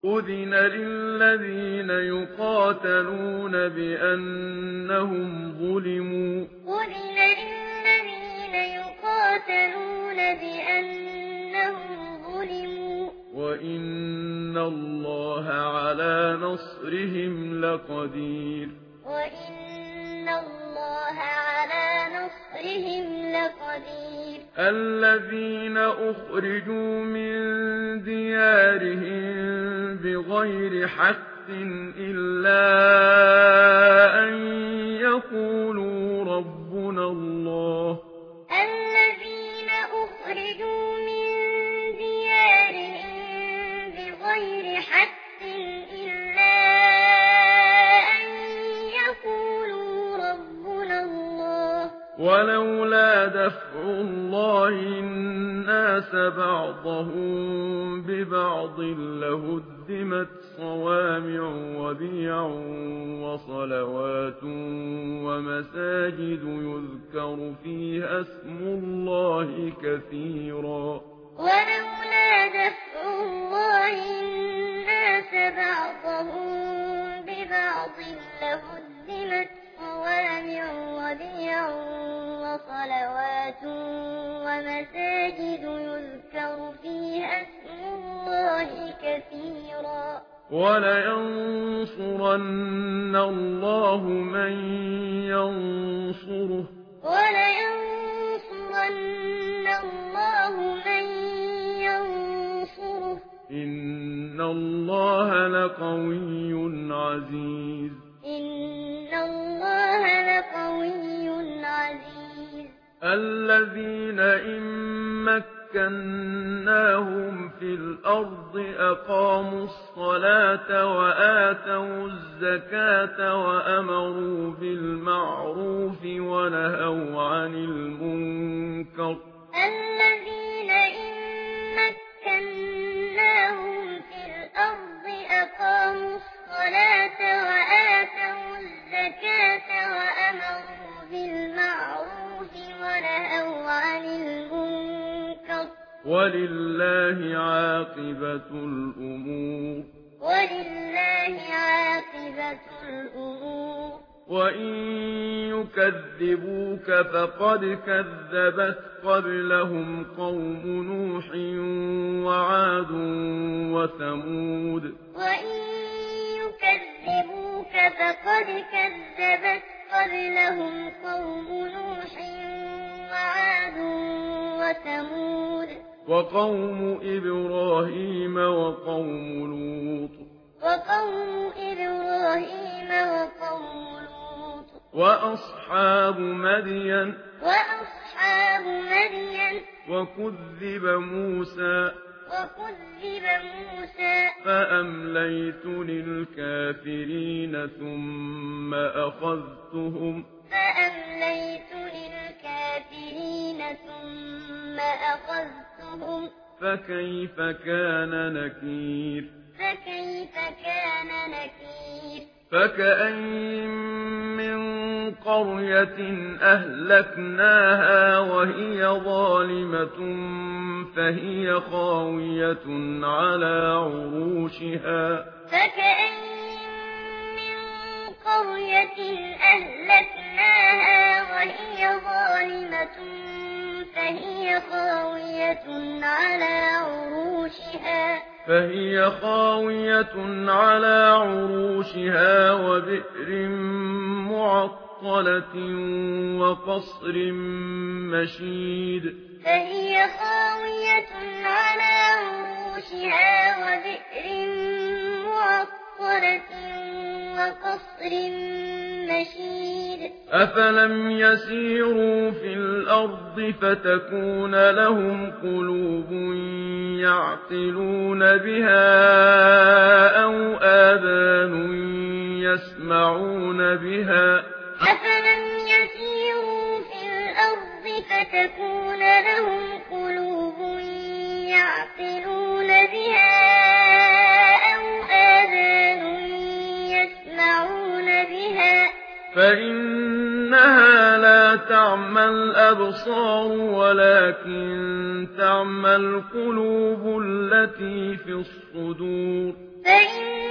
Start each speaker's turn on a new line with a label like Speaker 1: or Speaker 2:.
Speaker 1: أذن للذين يقاتلون بأنهم ظلموا
Speaker 2: أذن للذين يقاتلون بأنهم ظلموا
Speaker 1: وإن الله على نصرهم لقدير
Speaker 2: وإن الله على نصرهم لقدير
Speaker 1: الذين أخرجوا من ديارهم بغير حق إلا أن يقولوا ربنا الله
Speaker 2: الذين أخرجوا من ديارهم بغير حق إلا أن يقولوا ربنا الله
Speaker 1: ولولا دفع الله الناس بعضهم ببعض لهدمت صوامع وبيع وصلوات ومساجد يذكر فيها اسم الله كثيرا
Speaker 2: ولولا دفع الله الناس بعضهم ببعض لهدمت صوامع وبيع وصلوات ومساجد يذكر فيها اسم الله كثيرا
Speaker 1: ولينصرن الله من ينصره
Speaker 2: ولينصرن الله من ينصره
Speaker 1: إن الله لقوي عزيز
Speaker 2: إن الله لقوي عزيز
Speaker 1: الذين إن مكناهم في الأرض أقاموا الصلاة وآتوا الزكاة وأمروا بالمعروف ونهوا عن المنكر
Speaker 2: الذين إن مكناهم في الأرض أقاموا الصلاة وآتوا الزكاة وأمروا بالمعروف ونهوا عن المنكر
Speaker 1: ولله عاقبة الأمور
Speaker 2: ولله عاقبة الأمور
Speaker 1: وإن يكذبوك فقد كذبت قبلهم قوم نوح وعاد وثمود
Speaker 2: وإن يكذبوك فقد كذبت قبلهم قوم نوح وعاد وثمود
Speaker 1: وقوم إبراهيم وقوم لوط
Speaker 2: وقوم إبراهيم وقوم لوط
Speaker 1: وأصحاب مدين وكذب موسى فأمليت للكافرين ثم أخذتهم فكيف كان نكير فكأين من قرية أهلكناها وهي ظالمة فهي خاوية على عروشها وبئر معطلة وقصر مشيد أفلم يسيروا في الأرض فتكون لهم قلوب يعقلون بها أو آذان يسمعون بها
Speaker 2: أفلم يسيروا في الأرض فتكون لهم قلوب يعقلون بها أو آذان يسمعون بها
Speaker 1: فإنها لا تعمى الأبصار ولكن تعمى القلوب التي في الصدور
Speaker 2: فإن